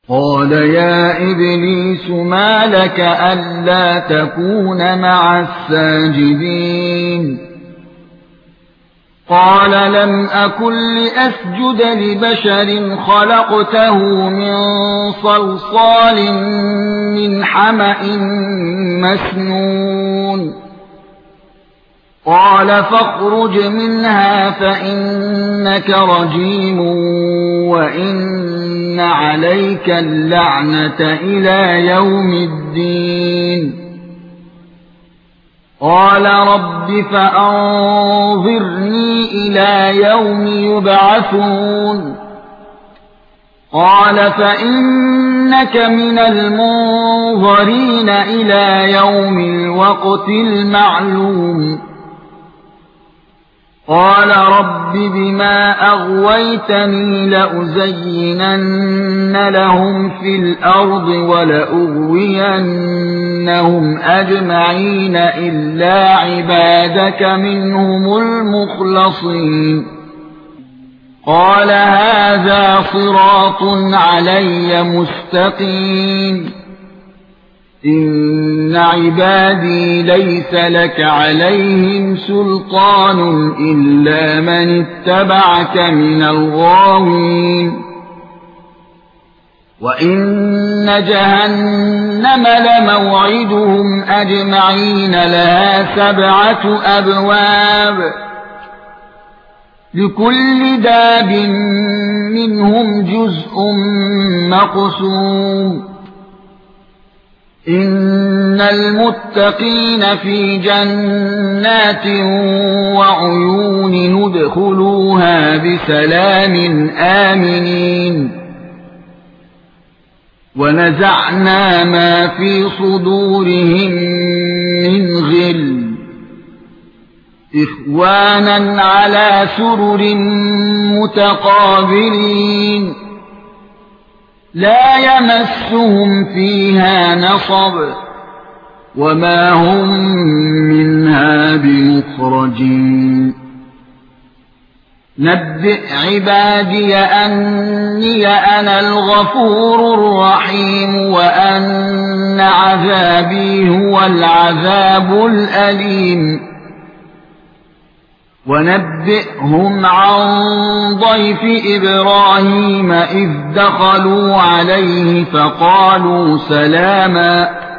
قال يا إبليس ما لك ألا تكون مع الساجدين قال لم أكن لأسجد لبشر خلقته من صلصال من حمأ مسنون قال فاخرج منها فإنك رجيم وإن عليك اللعنة إلى يوم الدين قال رب فأنظرني إلى يوم يبعثون قال فإنك من المنظرين إلى يوم الوقت المعلوم قال رب بما أغويتني لأزينن لهم في الأرض ولأغوينهم أجمعين إلا عبادك منهم المخلصين قال هذا صراط علي مستقيم إن عبادي ليس لك عليهم سلطان إلا من اتبعك من الغاوين وإن جهنم لموعدهم أجمعين لها 7 أبواب لكل باب منهم جزء مقسوم إن المتقين في جنات وعيون ندخلوها بسلام آمنين ونزعنا ما في صدورهم من غل إخوانا على سرر متقابلين لا يمسهم فيها نصب وما هم منها بمخرجين نبئ عبادي أني أنا الغفور الرحيم وأن عذابي هو العذاب الأليم ونبئهم عن ضيف إبراهيم إذ دخلوا عليه فقالوا سلاما